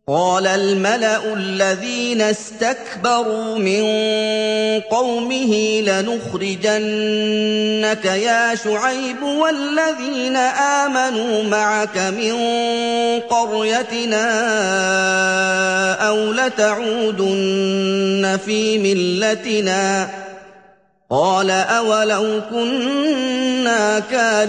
قال الملأ الذين استكبروا من قومه لنخرجنك يا شعيب والذين آمنوا معك من قريتنا أو لتعودن في ملتنا قال أولو كنا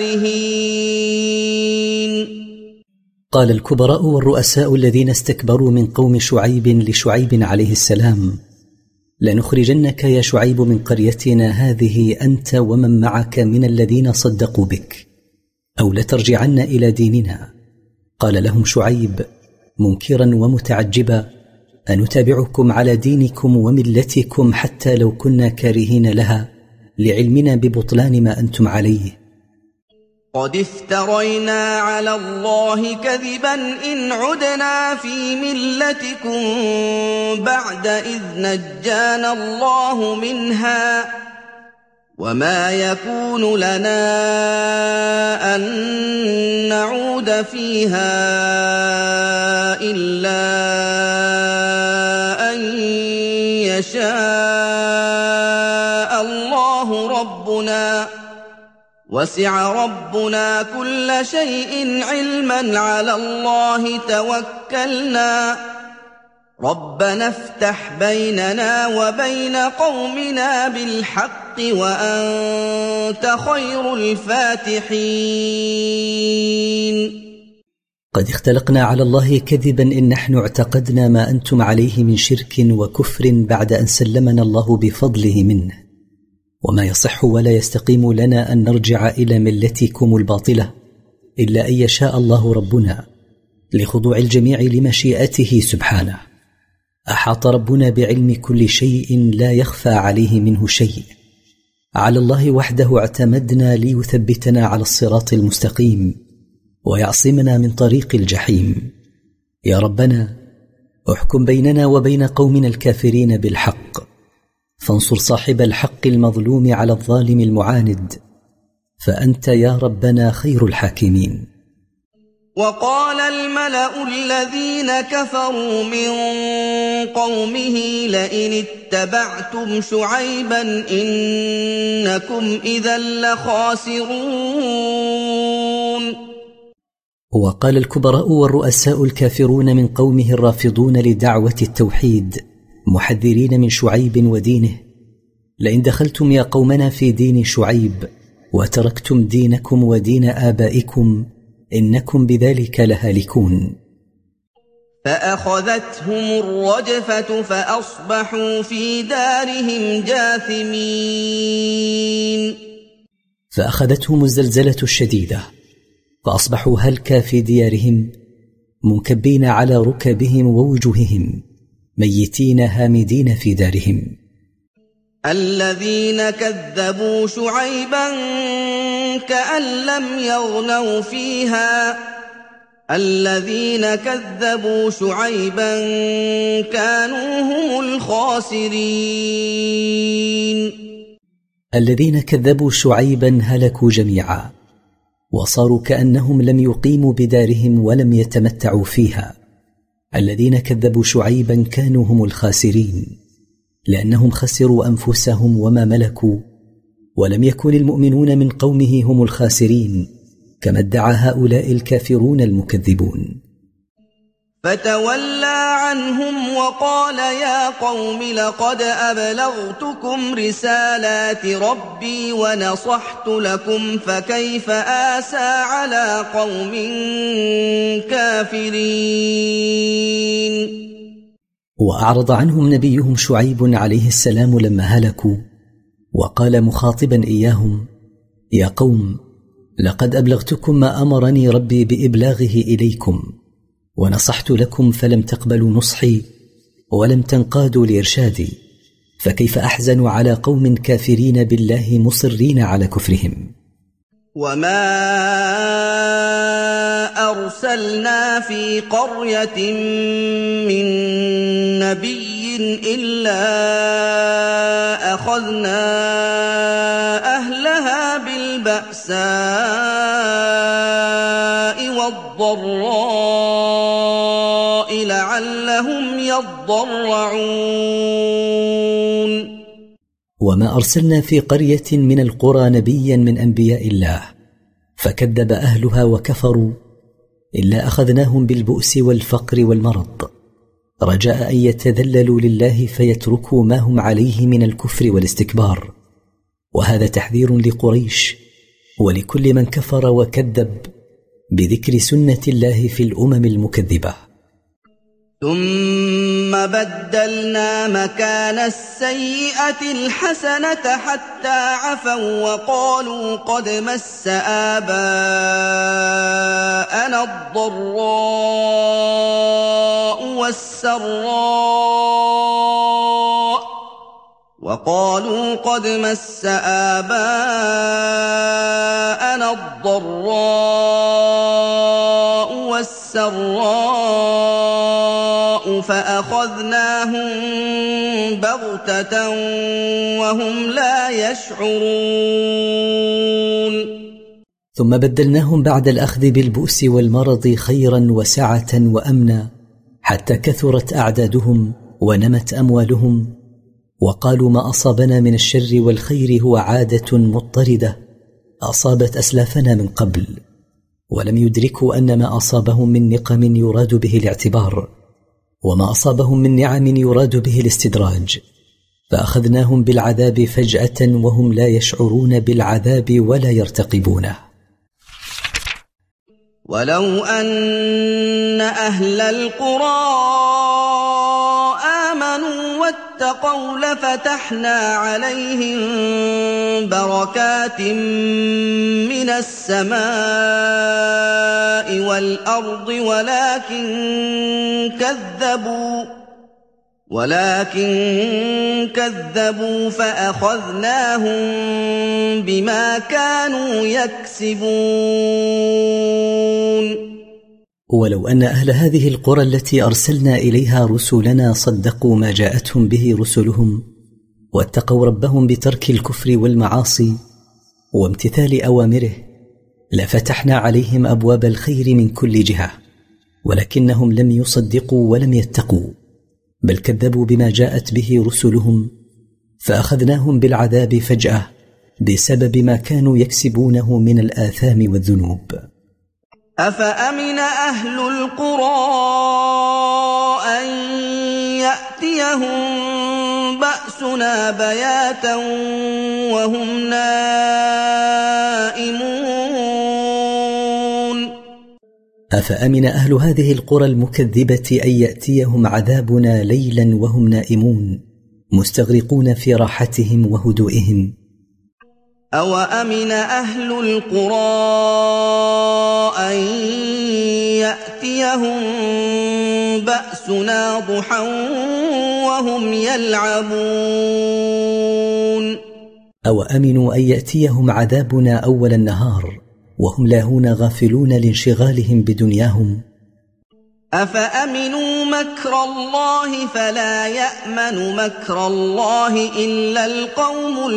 كارهين. قال الكبراء والرؤساء الذين استكبروا من قوم شعيب لشعيب عليه السلام: لنخرجنك يا شعيب من قريتنا هذه أنت ومن معك من الذين صدقوا بك، أو لترجعن إلى ديننا. قال لهم شعيب منكرا ومتعجبا: أنتابعكم على دينكم وملتكم حتى لو كنا كارهين لها، لعلمنا ببطلان ما أنتم عليه. قد افترينا على الله كذبا إن عدنا في ملتكم بعد إذ نجانا الله منها، وما يكون لنا أن نعود فيها إلا أن يشاء الله ربنا، وسع ربنا كل شيء علما، على الله توكلنا، ربنا افتح بيننا وبين قومنا بالحق وأنت خير الفاتحين. قد اختلقنا على الله كذبا إن نحن اعتقدنا ما أنتم عليه من شرك وكفر بعد أن سلمنا الله بفضله منه، وما يصح ولا يستقيم لنا أن نرجع إلى ملتكم الباطلة إلا أن يشاء الله ربنا، لخضوع الجميع لمشيئته سبحانه. أحاط ربنا بعلم كل شيء لا يخفى عليه منه شيء. على الله وحده اعتمدنا ليثبتنا على الصراط المستقيم ويعصمنا من طريق الجحيم. يا ربنا احكم بيننا وبين قومنا الكافرين بالحق، فانصر صاحب الحق المظلوم على الظالم المعاند، فأنت يا ربنا خير الحاكمين. وقال الملأ الذين كفروا من قومه لئن اتبعتم شعيبا إنكم إذا لخاسرون. وقال الكبراء والرؤساء الكافرون من قومه الرافضون لدعوة التوحيد محذرين من شعيب ودينه: لئن دخلتم يا قومنا في دين شعيب وتركتم دينكم ودين آبائكم إنكم بذلك لهالكون. فأخذتهم الرجفة فأصبحوا في دارهم جاثمين. فأخذتهم الزلزلة الشديدة فأصبحوا هلكا في ديارهم منكبين على ركبهم ووجوههم ميتين هامدين في دارهم. الذين كذبوا شعيبا كأن لم يغنوا فيها، الذين كذبوا شعيبا كانوا هم الخاسرين. الذين كذبوا شعيبا هلكوا جميعا وصاروا كأنهم لم يقيموا بدارهم ولم يتمتعوا فيها. الذين كذبوا شعيبا كانوا هم الخاسرين، لأنهم خسروا أنفسهم وما ملكوا، ولم يكن المؤمنون من قومه هم الخاسرين كما ادعى هؤلاء الكافرون المكذبون. فتولى عنهم وقال يا قوم لقد أبلغتكم رسالات ربي ونصحت لكم فكيف آسى على قوم كافرين. وأعرض عنهم نبيهم شعيب عليه السلام لما هلكوا، وقال مخاطبا إياهم: يا قوم لقد أبلغتكم ما أمرني ربي بإبلاغه إليكم، ونصحت لكم فلم تقبلوا نصحي ولم تنقادوا لإرشادي، فكيف أحزن على قوم كافرين بالله مصرين على كفرهم. وما أرسلنا في قرية من نبي إلا أخذنا أهلها بالبأساء والضراء لعلهم يضرعون. وما أرسلنا في قرية من القرى نبيا من أنبياء الله فكذب أهلها وكفروا إلا أخذناهم بالبؤس والفقر والمرض رجاء أن يتذللوا لله فيتركوا ما هم عليه من الكفر والاستكبار. وهذا تحذير لقريش ولكل من كفر وكذب بذكر سنة الله في الأمم المكذبة. ثم بدلنا مكان السيئة الحسنة حتى عفوا وقالوا قد مس آباءنا الضراء والسراء فأخذناهم بغتة وهم لا يشعرون. ثم بدلناهم بعد الأخذ بالبؤس والمرض خيرا وسعة وأمنا حتى كثرت أعدادهم ونمت أموالهم وقالوا ما أصابنا من الشر والخير هو عادة مضطردة أصابت أسلافنا من قبل، ولم يدركوا أن ما أصابهم من نقم يراد به الاعتبار وما أصابهم من نعم يراد به الاستدراج، فأخذناهم بالعذاب فجأة وهم لا يشعرون بالعذاب ولا يرتقبونه. ولو أن أهل القرى آمنوا واتقوا لفتحنا عليهم بركات من السماء والأرض ولكن كذبوا فأخذناهم بما كانوا يكسبون. ولو أن أهل هذه القرى التي أرسلنا إليها رسلنا صدقوا ما جاءتهم به رسلهم واتقوا ربهم بترك الكفر والمعاصي وامتثال أوامره لفتحنا عليهم أبواب الخير من كل جهة، ولكنهم لم يصدقوا ولم يتقوا بل كذبوا بما جاءت به رسلهم فأخذناهم بالعذاب فجأة بسبب ما كانوا يكسبونه من الآثام والذنوب. أفأمن أهل القرى أن يأتيهم بأسنا بياتا وهم نائمون. أفأمن أهل هذه القرى المكذبة أن يأتيهم عذابنا ليلا وهم نائمون مستغرقون في راحتهم وهدوئهم. أوأمن أهل القرى أن يأتيهم بأسنا ضحى وهم يلعبون. أوأمنوا أن يأتيهم عذابنا أول النهار وهم لاهون غافلون لانشغالهم بدنياهم. أفأمنوا مكر الله فلا يأمن مكر الله إلا القوم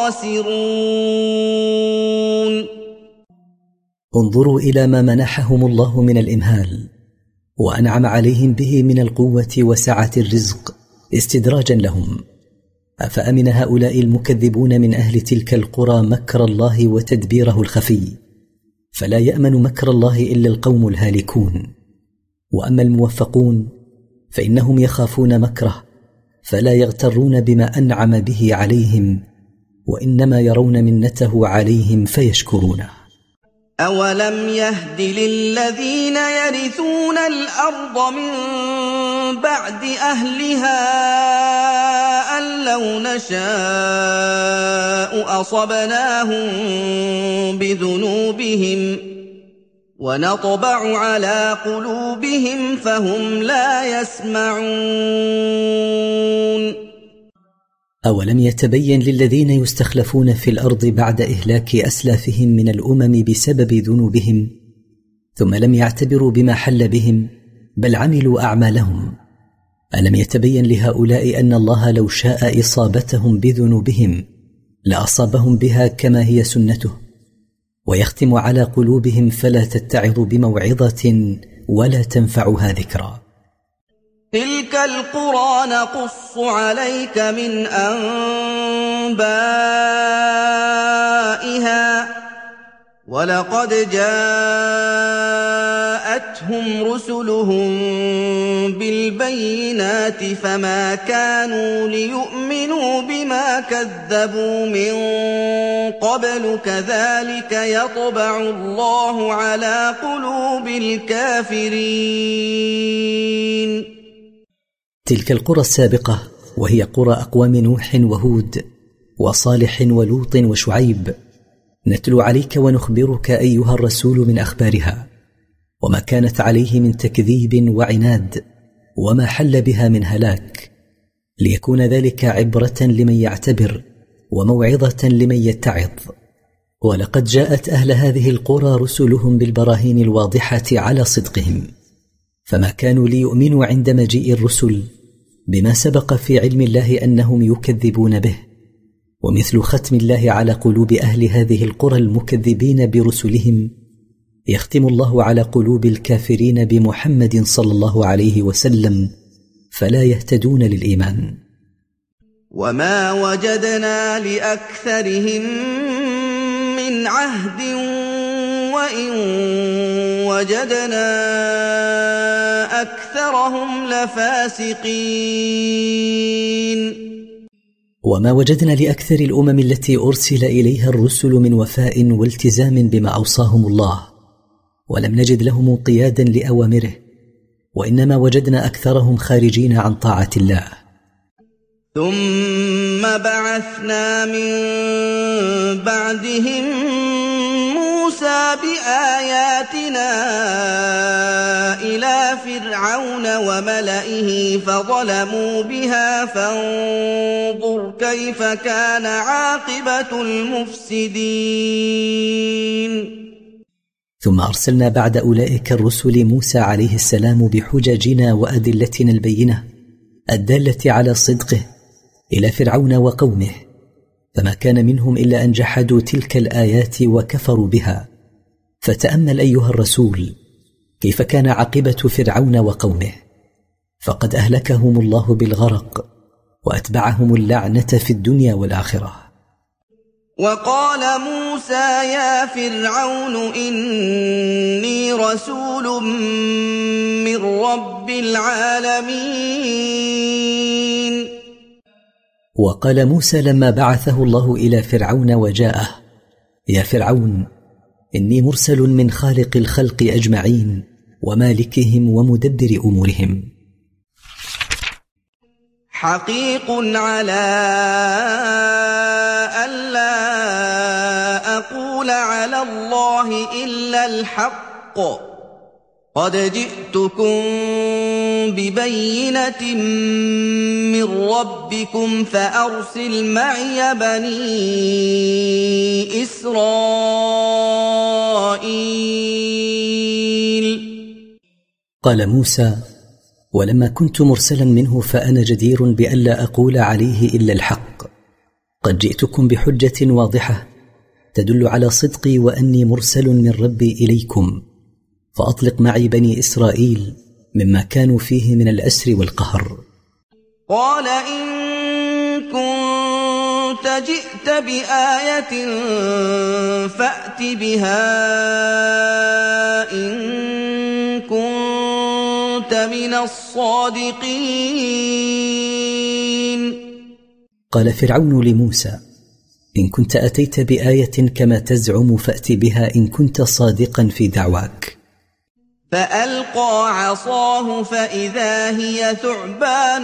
الخاسرون. انظروا إلى ما منحهم الله من الإمهال وأنعم عليهم به من القوة وسعة الرزق استدراجا لهم. أفأمن هؤلاء المكذبون من أهل تلك القرى مكر الله وتدبيره الخفي، فلا يأمن مكر الله إلا القوم الهالكون. وأما الموفقون فإنهم يخافون مكره فلا يغترون بما أنعم به عليهم وإنما يرون منته عليهم فيشكرونه. أولم يهد للذين يرثون الأرض من بعد أهلها أن لو نشاء أصبناهم بذنوبهم ونطبع على قلوبهم فهم لا يسمعون. أولم يتبين للذين يستخلفون في الأرض بعد إهلاك أسلافهم من الأمم بسبب ذنوبهم ثم لم يعتبروا بما حل بهم بل عملوا أعمالهم؟ ألم يتبين لهؤلاء أن الله لو شاء إصابتهم بذنوبهم لأصابهم بها كما هي سنته، ويختم على قلوبهم فلا تتعظ بموعظة ولا تنفعها ذكرى. تلك القرى نقص عليك من أنبائها ولقد جاءتهم رسلهم بالبينات فما كانوا ليؤمنوا بما كذبوا من قبل كذلك يطبع الله على قلوب الكافرين. تلك القرى السابقة وهي قرى أقوام نوح وهود وصالح ولوط وشعيب نتلو عليك ونخبرك أيها الرسول من أخبارها وما كانت عليه من تكذيب وعناد وما حل بها من هلاك، ليكون ذلك عبرة لمن يعتبر وموعظة لمن يتعظ. ولقد جاءت أهل هذه القرى رسلهم بالبراهين الواضحة على صدقهم، فما كانوا ليؤمنوا عند مجيء الرسل بما سبق في علم الله أنهم يكذبون به، ومثل ختم الله على قلوب أهل هذه القرى المكذبين برسلهم يختم الله على قلوب الكافرين بمحمد صلى الله عليه وسلم فلا يهتدون للإيمان. وما وجدنا لأكثرهم من عهد وإن وجدنا أكثرهم لفاسقين. وما وجدنا لأكثر الأمم التي أرسل إليها الرسل من وفاء والتزام بما أوصاهم الله، ولم نجد لهم انقيادا لأوامره، وإنما وجدنا أكثرهم خارجين عن طاعة الله. ثم بعثنا من بعدهم موسى بآياتنا إلى فرعون وملئه فظلموا بها فانظر كيف كان عاقبة المفسدين. ثم أرسلنا بعد أولئك الرسل موسى عليه السلام بحججنا وأدلتنا البينة الدالة على صدقه إلى فرعون وقومه، فما كان منهم إلا أن جحدوا تلك الآيات وكفروا بها. فتأمل أيها الرسول كيف كان عاقبة فرعون وقومه، فقد أهلكهم الله بالغرق وأتبعهم اللعنة في الدنيا والآخرة. وقال موسى يا فرعون إني رسول من رب العالمين. وقال موسى لما بعثه الله إلى فرعون وجاءه: يا فرعون إني مرسل من خالق الخلق أجمعين ومالكهم ومدبر أمورهم. حقيق على ألا أقول على الله إلا الحق قد جئتكم ببينة من ربكم فأرسل معي بني إسرائيل. قال موسى: ولما كنت مرسلا منه فأنا جدير بألا أقول عليه إلا الحق، قد جئتكم بحجة واضحة تدل على صدقي وأني مرسل من ربي إليكم، فأطلق معي بني إسرائيل مما كانوا فيه من الأسر والقهر. قال إن كنت جئت بآية فأت بها إن كنت من الصادقين. قال فرعون لموسى: إن كنت أتيت بآية كما تزعم فأت بها إن كنت صادقا في دعواك. فألقى عصاه فإذا هي ثعبان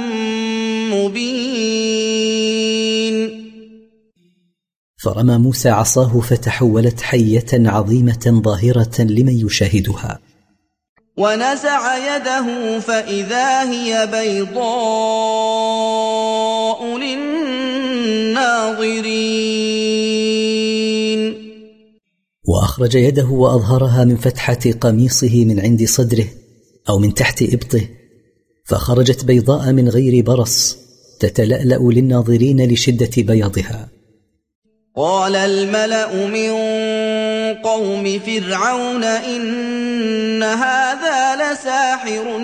مبين. فرمى موسى عصاه فتحولت حية عظيمة ظاهرة لمن يشاهدها. ونزع يده فإذا هي بيضاء للناظرين. وأخرج يده وأظهرها من فتحة قميصه من عند صدره أو من تحت إبطه، فخرجت بيضاء من غير برص تتلألأ للناظرين لشدة بياضها. قال الملأ من قوم فرعون إن هذا لساحر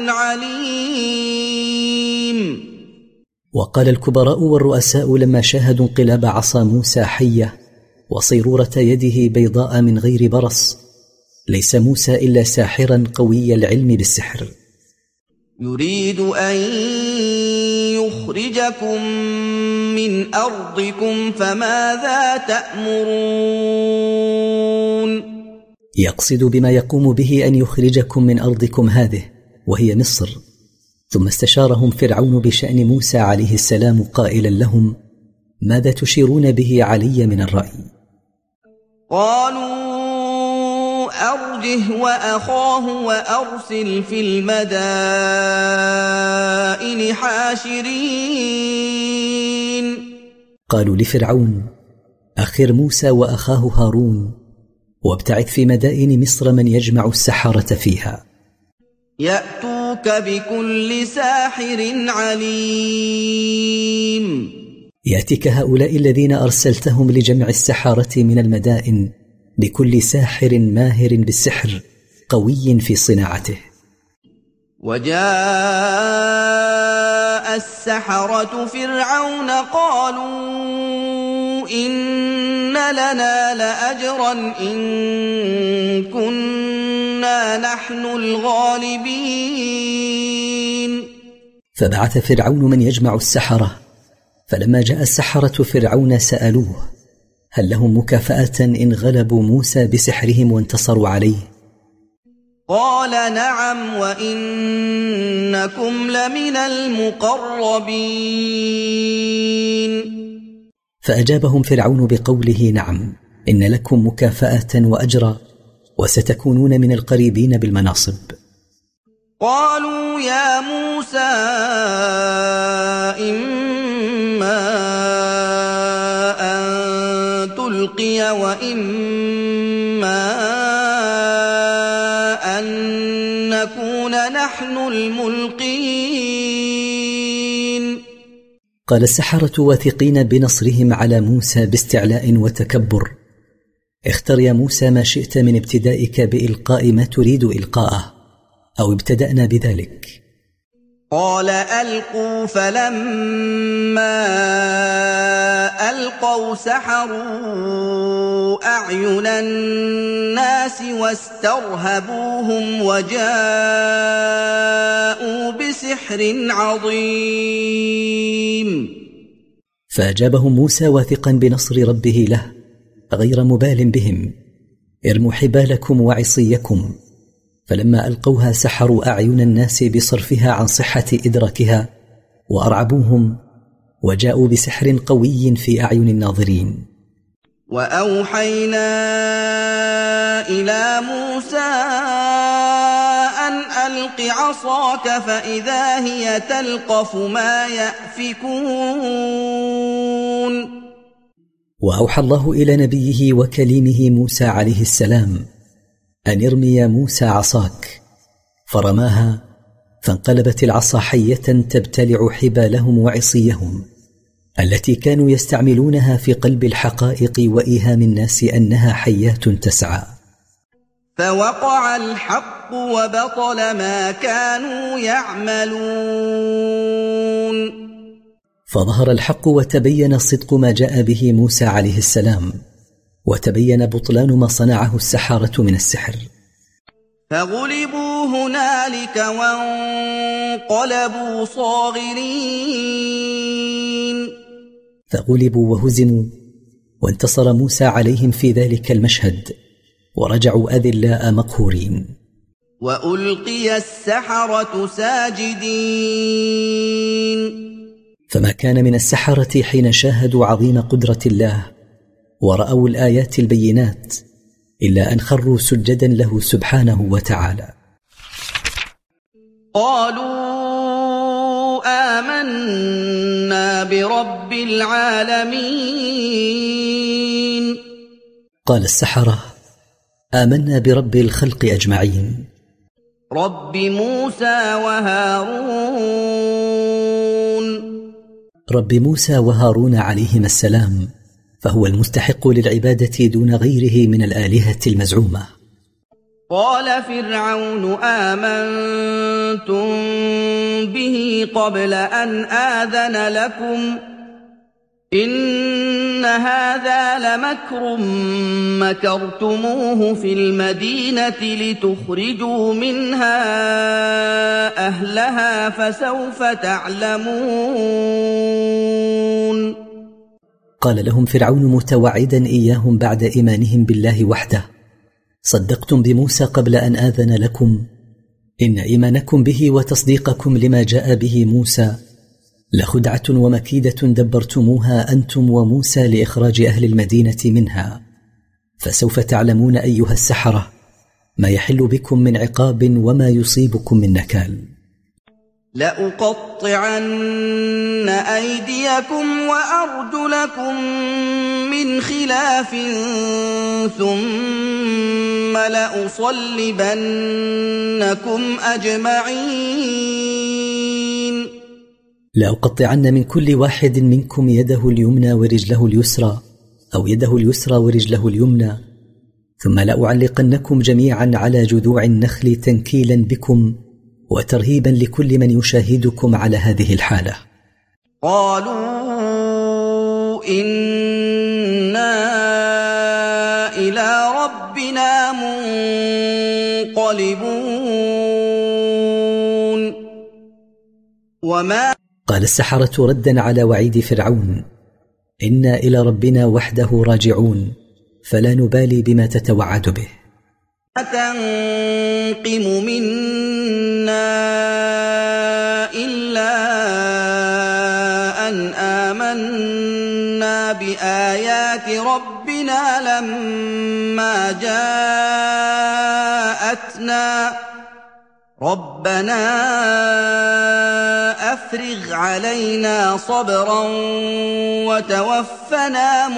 عليم. وقال الكبراء والرؤساء لما شاهدوا انقلاب عصا موسى حية وصيرورة يده بيضاء من غير برص: ليس موسى إلا ساحرا قوي العلم بالسحر. يريد أن يخرجكم من أرضكم فماذا تأمرون؟ يقصد بما يقوم به أن يخرجكم من أرضكم هذه وهي مصر. ثم استشارهم فرعون بشأن موسى عليه السلام قائلا لهم: ماذا تشيرون به علي من الرأي؟ قالوا أرجه وأخاه وأرسل في المدائن حاشرين. قالوا لفرعون: أخر موسى وأخاه هارون وابتعث في مدائن مصر من يجمع السحرة فيها، يأتوك بكل ساحر عليم. يأتيك هؤلاء الذين أرسلتهم لجمع السحرة من المدائن بكل ساحر ماهر بالسحر قوي في صناعته. وجاء السحرة فرعون قالوا إن لنا لأجرا إن كنا نحن الغالبين. فبعث فرعون من يجمع السحرة، فلما جاء السحرة فرعون سألوه: هل لهم مكافأة إن غلبوا موسى بسحرهم وانتصروا عليه؟ قال: نعم وإنكم لمن المقربين. فأجابهم فرعون بقوله: نعم، إن لكم مكافأة وأجرا وستكونون من القريبين بالمناصب. قالوا يا موسى إما أن تلقي وإما أن نكون نحن الملقين. قال السحرة واثقين بنصرهم على موسى باستعلاء وتكبر: اختر يا موسى ما شئت من ابتدائك بإلقاء ما تريد إلقاءه، أو ابتدأنا بذلك. قال ألقوا، فلما ألقوا سحروا أعين الناس واسترهبوهم وجاءوا بسحر عظيم. فأجابهم موسى واثقا بنصر ربه له غير مبال بهم: ارموا حبالكم وعصيكم. فلما ألقوها سحروا أعين الناس بصرفها عن صحة إدراكها وأرعبوهم وجاءوا بسحر قوي في أعين الناظرين. وأوحينا إلى موسى أن ألق عصاك فإذا هي تلقف ما يأفكون. وأوحى الله إلى نبيه وكليمه موسى عليه السلام أن ارمي يا موسى عصاك، فرماها فانقلبت العصا حية تبتلع حبالهم وعصيهم التي كانوا يستعملونها في قلب الحقائق وإيهام الناس أنها حيات تسعى. فوقع الحق وبطل ما كانوا يعملون. فظهر الحق وتبين صدق ما جاء به موسى عليه السلام، وتبين بطلان ما صنعه السحرة من السحر. فغلبوا هنالك وانقلبوا صاغرين. فغلبوا وهزموا وانتصر موسى عليهم في ذلك المشهد ورجعوا أذلاء مقهورين. وألقي السحرة ساجدين. فما كان من السحرة حين شاهدوا عظيم قدرة الله ورأوا الآيات البينات إلا أن خروا سجدا له سبحانه وتعالى. قالوا آمنا برب العالمين. قال السحرة: آمنا برب الخلق أجمعين، رب موسى وهارون. رب موسى وهارون عليهما السلام، فهو المستحق للعبادة دون غيره من الآلهة المزعومة. قال فرعون آمنتم به قبل أن آذن لكم إن هذا لمكر مكرتموه في المدينة لتخرجوا منها أهلها فسوف تعلمون. قال لهم فرعون متوعدا إياهم بعد إيمانهم بالله وحده: صدقتم بموسى قبل أن آذن لكم، إن إيمانكم به وتصديقكم لما جاء به موسى لخدعة ومكيدة دبرتموها أنتم وموسى لإخراج أهل المدينة منها، فسوف تعلمون أيها السحرة ما يحل بكم من عقاب وما يصيبكم من نكال. لأقطعن أيديكم وأرجلكم من خلاف ثم لأصلبنكم أجمعين. لأقطعن من كل واحد منكم يده اليمنى ورجله اليسرى، أو يده اليسرى ورجله اليمنى، ثم لأعلقنكم جميعا على جذوع النخل تنكيلا بكم وترهيبا لكل من يشاهدكم على هذه الحالة. قالوا إنا إلى ربنا منقلبون. قال السحرة ردا على وعيد فرعون: إنا إلى ربنا وحده راجعون، فلا نبالي بما تتوعد به. تنقم منا إلا أن آمنا بآيات ربنا لما جاءتنا ربنا أفرغ علينا صبرا وتوفنا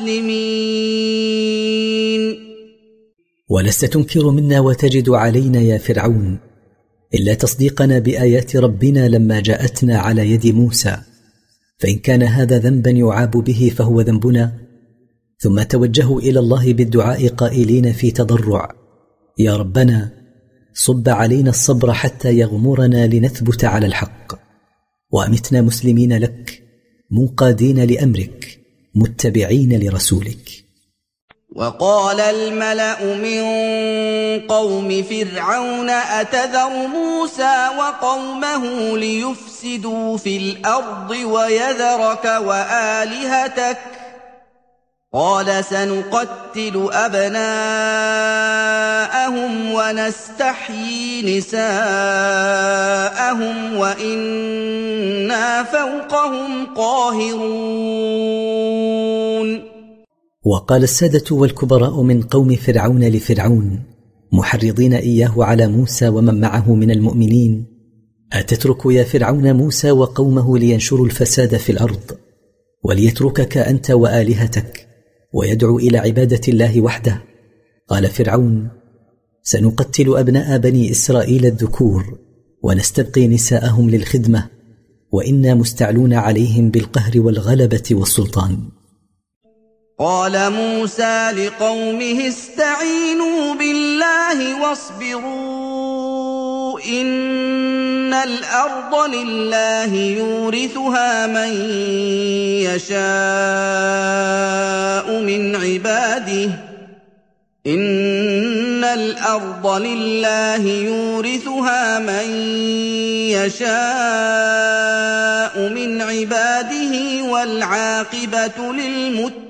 مسلمين. ولست تنكر منا وتجد علينا يا فرعون إلا تصديقنا بآيات ربنا لما جاءتنا على يد موسى، فإن كان هذا ذنبا يعاب به فهو ذنبنا. ثم توجهوا إلى الله بالدعاء قائلين في تضرع: يا ربنا صب علينا الصبر حتى يغمرنا لنثبت على الحق، وأمتنا مسلمين لك منقادين لأمرك متبعين لرسولك. وقال الملأ من قوم فرعون أتذر موسى وقومه ليفسدوا في الأرض ويذرك وآلهتك قال سنقتل أبناءهم ونستحيي نساءهم وإنا فوقهم قاهرون. وقال السادة والكبراء من قوم فرعون لفرعون محرضين إياه على موسى ومن معه من المؤمنين: أتترك يا فرعون موسى وقومه لينشروا الفساد في الأرض وليتركك أنت وآلهتك ويدعو إلى عبادة الله وحده؟ قال فرعون: سنقتل أبناء بني إسرائيل الذكور ونستبقي نساءهم للخدمة، وإنا مستعلون عليهم بالقهر والغلبة والسلطان. قال موسى لقومه استعينوا بالله واصبروا إن الأرض لله يورثها من يشاء من عباده إن الأرض لله يورثها من يشاء من عباده والعاقبة للمتقين.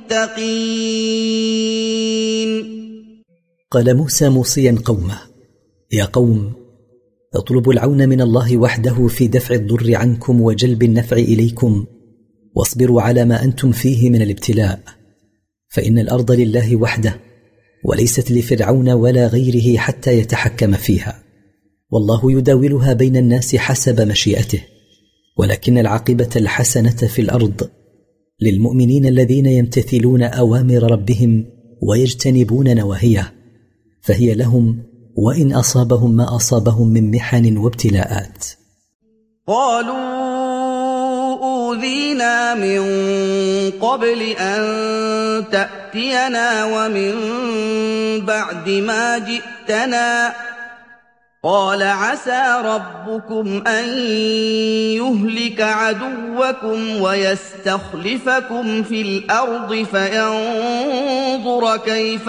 قال موسى موصيا قومه: يا قوم اطلبوا العون من الله وحده في دفع الضر عنكم وجلب النفع إليكم، واصبروا على ما أنتم فيه من الابتلاء، فإن الأرض لله وحده وليست لفرعون ولا غيره حتى يتحكم فيها، والله يداولها بين الناس حسب مشيئته، ولكن العاقبة الحسنة في الأرض للمؤمنين الذين يمتثلون أوامر ربهم ويجتنبون نواهيه، فهي لهم وإن أصابهم ما أصابهم من محن وابتلاءات. قالوا أُوذِينَا مِن قَبْلِ أَن تَأْتِيَنَا وَمِن بَعْدِ مَا جِئْتَنَا قَالَ عَسَىٰ رَبُّكُمْ أَن يُهْلِكَ عَدُوَّكُمْ وَيَسْتَخْلِفَكُمْ فِي الْأَرْضِ فَيَنظُرَ كَيْفَ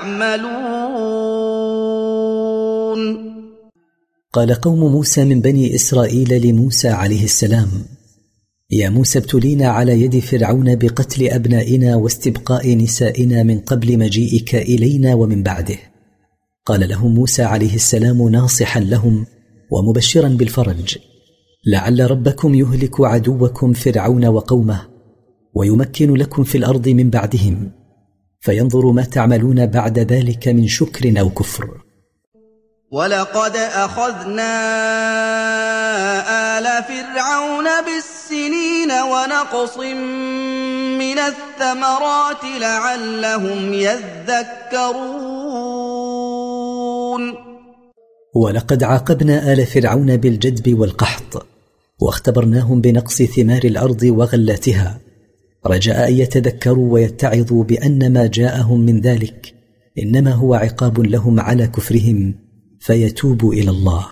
تَعْمَلُونَ. قال قوم موسى من بني إسرائيل لموسى عليه السلام: يا موسى ابتلينا على يد فرعون بقتل أبنائنا واستبقاء نسائنا من قبل مجيئك إلينا ومن بعده. قال لهم موسى عليه السلام ناصحا لهم ومبشرا بالفرج: لعل ربكم يهلك عدوكم فرعون وقومه ويمكن لكم في الأرض من بعدهم، فينظر ما تعملون بعد ذلك من شكر أو كفر. وَلَقَدْ أَخَذْنَا آلَ فِرْعَوْنَ بِالسِّنِينَ وَنَقْصٍ مِّنَ الثَّمَرَاتِ لَعَلَّهُمْ يَذَّكَّرُونَ. ولقد عاقبنا آل فرعون بالجدب والقحط، واختبرناهم بنقص ثمار الأرض وغلاتها، رجاء أن يتذكروا ويتعظوا بأن ما جاءهم من ذلك إنما هو عقاب لهم على كفرهم، فيتوبوا إلى الله.